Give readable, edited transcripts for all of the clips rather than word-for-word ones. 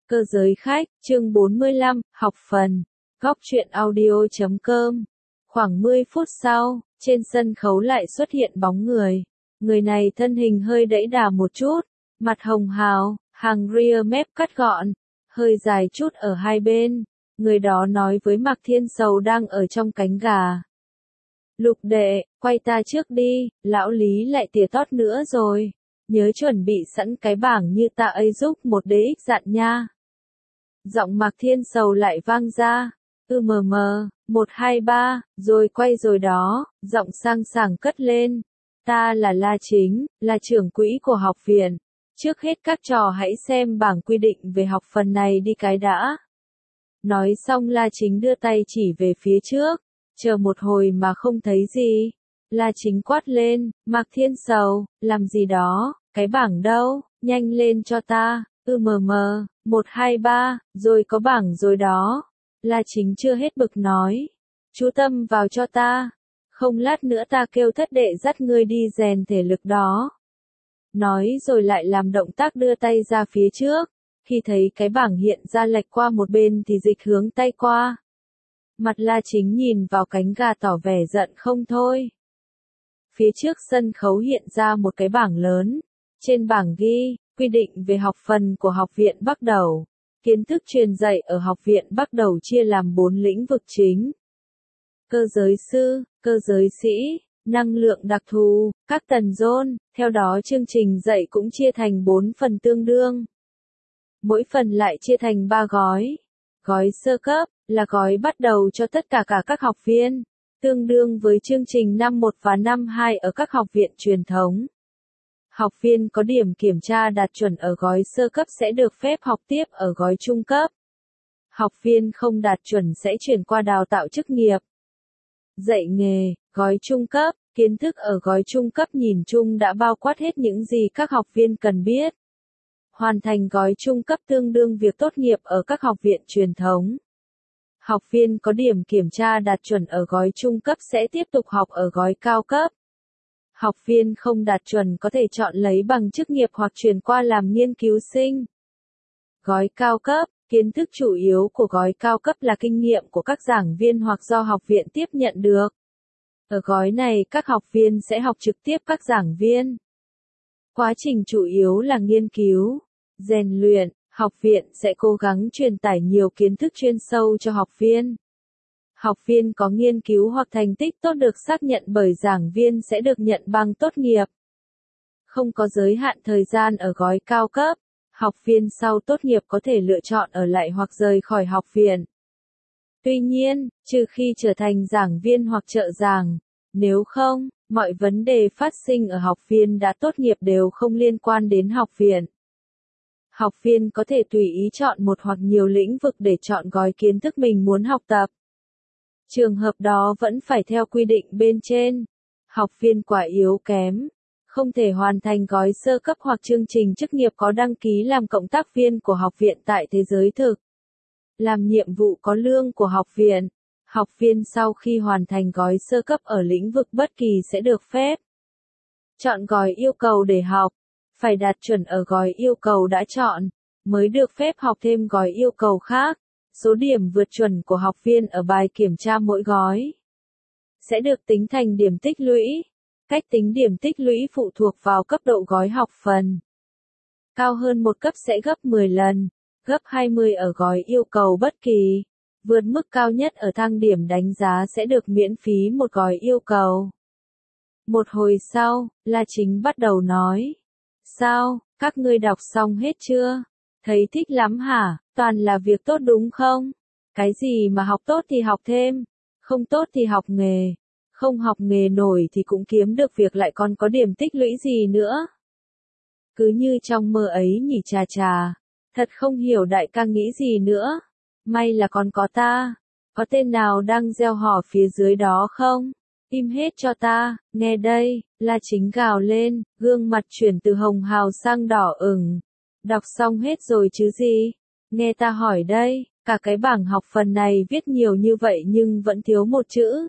Cơ giới khách, chương 45, học phần. Góc truyện audio.com. Khoảng 10 phút sau, trên sân khấu lại xuất hiện bóng người. Người này thân hình hơi đẫy đà một chút, mặt hồng hào, hàng rear mép cắt gọn, hơi dài chút ở hai bên. Người đó nói với Mạc Thiên Sầu đang ở trong cánh gà. Lục đệ, quay ta trước đi, lão Lý lại tỉa tót nữa rồi. Nhớ chuẩn bị sẵn cái bảng như ta ấy giúp một DX dặn nha. Giọng Mạc Thiên Sầu lại vang ra. 1, 2, 3, rồi quay rồi đó, giọng sang sảng cất lên. Ta là La Chính, là trưởng quỹ của học viện. Trước hết các trò hãy xem bảng quy định về học phần này đi cái đã. Nói xong La Chính đưa tay chỉ về phía trước, chờ một hồi mà không thấy gì. La Chính quát lên, Mạc Thiên Sầu, làm gì đó, cái bảng đâu, nhanh lên cho ta. 1, 2, 3, rồi có bảng rồi đó. La Chính chưa hết bực nói. Chú tâm vào cho ta. Không lát nữa ta kêu thất đệ dắt ngươi đi rèn thể lực đó. Nói rồi lại làm động tác đưa tay ra phía trước. Khi thấy cái bảng hiện ra lệch qua một bên thì dịch hướng tay qua. Mặt La Chính nhìn vào cánh gà tỏ vẻ giận không thôi. Phía trước sân khấu hiện ra một cái bảng lớn. Trên bảng ghi, quy định về học phần của học viện Bắc Đầu. Kiến thức truyền dạy ở học viện Bắc Đầu chia làm 4 lĩnh vực chính. Cơ giới sư, cơ giới sĩ, năng lượng đặc thù, các tần zone, theo đó chương trình dạy cũng chia thành 4 phần tương đương. Mỗi phần lại chia thành 3 gói. Gói sơ cấp, là gói bắt đầu cho tất cả các học viên, tương đương với chương trình năm 1 và năm 2 ở các học viện truyền thống. Học viên có điểm kiểm tra đạt chuẩn ở gói sơ cấp sẽ được phép học tiếp ở gói trung cấp. Học viên không đạt chuẩn sẽ chuyển qua đào tạo chức nghiệp. Dạy nghề, gói trung cấp, kiến thức ở gói trung cấp nhìn chung đã bao quát hết những gì các học viên cần biết. Hoàn thành gói trung cấp tương đương việc tốt nghiệp ở các học viện truyền thống. Học viên có điểm kiểm tra đạt chuẩn ở gói trung cấp sẽ tiếp tục học ở gói cao cấp. Học viên không đạt chuẩn có thể chọn lấy bằng chức nghiệp hoặc chuyển qua làm nghiên cứu sinh. Gói cao cấp, kiến thức chủ yếu của gói cao cấp là kinh nghiệm của các giảng viên hoặc do học viện tiếp nhận được. Ở gói này các học viên sẽ học trực tiếp các giảng viên. Quá trình chủ yếu là nghiên cứu, rèn luyện, học viện sẽ cố gắng truyền tải nhiều kiến thức chuyên sâu cho học viên. Học viên có nghiên cứu hoặc thành tích tốt được xác nhận bởi giảng viên sẽ được nhận bằng tốt nghiệp. Không có giới hạn thời gian ở gói cao cấp, học viên sau tốt nghiệp có thể lựa chọn ở lại hoặc rời khỏi học viện. Tuy nhiên, trừ khi trở thành giảng viên hoặc trợ giảng, nếu không, mọi vấn đề phát sinh ở học viên đã tốt nghiệp đều không liên quan đến học viện. Học viên có thể tùy ý chọn một hoặc nhiều lĩnh vực để chọn gói kiến thức mình muốn học tập. Trường hợp đó vẫn phải theo quy định bên trên. Học viên quả yếu kém, không thể hoàn thành gói sơ cấp hoặc chương trình chức nghiệp có đăng ký làm cộng tác viên của học viện tại thế giới thực. Làm nhiệm vụ có lương của học viện. Học viên sau khi hoàn thành gói sơ cấp ở lĩnh vực bất kỳ sẽ được phép chọn gói yêu cầu để học. Phải đạt chuẩn ở gói yêu cầu đã chọn, mới được phép học thêm gói yêu cầu khác. Số điểm vượt chuẩn của học viên ở bài kiểm tra mỗi gói sẽ được tính thành điểm tích lũy. Cách tính điểm tích lũy phụ thuộc vào cấp độ gói học phần. Cao hơn một cấp sẽ gấp 10 lần, gấp 20 ở gói yêu cầu bất kỳ. Vượt mức cao nhất ở thang điểm đánh giá sẽ được miễn phí một gói yêu cầu. Một hồi sau, La Chính bắt đầu nói. Sao, các ngươi đọc xong hết chưa? Thấy thích lắm hả? Toàn là việc tốt đúng không? Cái gì mà học tốt thì học thêm, không tốt thì học nghề. Không học nghề nổi thì cũng kiếm được việc lại còn có điểm tích lũy gì nữa. Cứ như trong mơ ấy nhỉ chà chà. Thật không hiểu đại ca nghĩ gì nữa. May là còn có ta. Có tên nào đang gieo hò phía dưới đó không? Im hết cho ta, nghe đây, La Chính gào lên, gương mặt chuyển từ hồng hào sang đỏ ửng. Đọc xong hết rồi chứ gì? Nghe ta hỏi đây, cả cái bảng học phần này viết nhiều như vậy nhưng vẫn thiếu một chữ.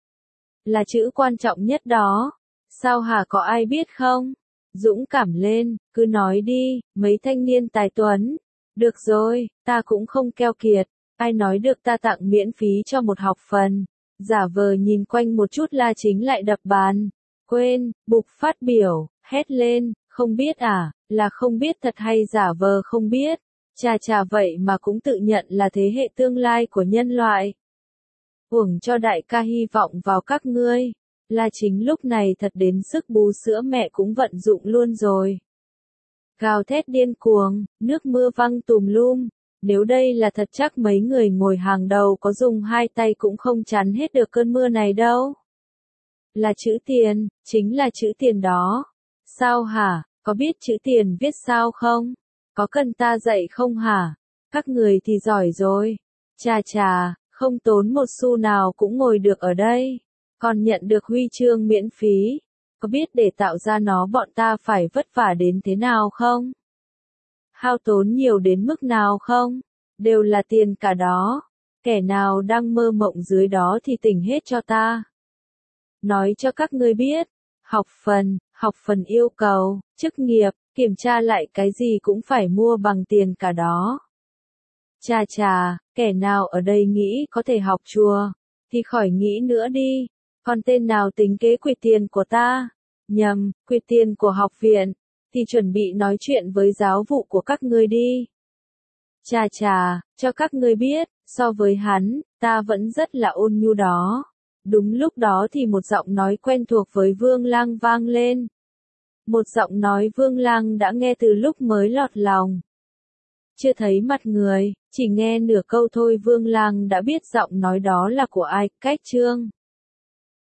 Là chữ quan trọng nhất đó. Sao hả, có ai biết không? Dũng cảm lên, cứ nói đi, mấy thanh niên tài tuấn. Được rồi, ta cũng không keo kiệt, ai nói được ta tặng miễn phí cho một học phần. Giả vờ nhìn quanh một chút La Chính lại đập bàn. Quên, bục phát biểu, hét lên, không biết à, là không biết thật hay giả vờ không biết. Chà vậy mà cũng tự nhận là thế hệ tương lai của nhân loại. Uổng cho đại ca hy vọng vào các ngươi. La Chính lúc này thật đến sức bú sữa mẹ cũng vận dụng luôn rồi. Gào thét điên cuồng, nước mưa văng tùm lum. Nếu đây là thật chắc mấy người ngồi hàng đầu có dùng hai tay cũng không chắn hết được cơn mưa này đâu. Là chữ tiền, chính là chữ tiền đó. Sao hả, có biết chữ tiền viết sao không? Có cần ta dạy không hả? Các người thì giỏi rồi. Chà, không tốn một xu nào cũng ngồi được ở đây. Còn nhận được huy chương miễn phí. Có biết để tạo ra nó bọn ta phải vất vả đến thế nào không? Hao tốn nhiều đến mức nào không? Đều là tiền cả đó. Kẻ nào đang mơ mộng dưới đó thì tỉnh hết cho ta. Nói cho các ngươi biết, học phần yêu cầu, chức nghiệp, kiểm tra lại cái gì cũng phải mua bằng tiền cả đó. Chà, kẻ nào ở đây nghĩ có thể học chùa, thì khỏi nghĩ nữa đi. Còn tên nào tính kế quỵt tiền của ta? Nhầm, quỵt tiền của học viện, thì chuẩn bị nói chuyện với giáo vụ của các ngươi đi. Chà, cho các ngươi biết, so với hắn, ta vẫn rất là ôn nhu đó. Đúng lúc đó thì một giọng nói quen thuộc với Vương Lang vang lên. Một giọng nói Vương Lang đã nghe từ lúc mới lọt lòng. Chưa thấy mặt người, chỉ nghe nửa câu thôi Vương Lang đã biết giọng nói đó là của ai. Cách Trương.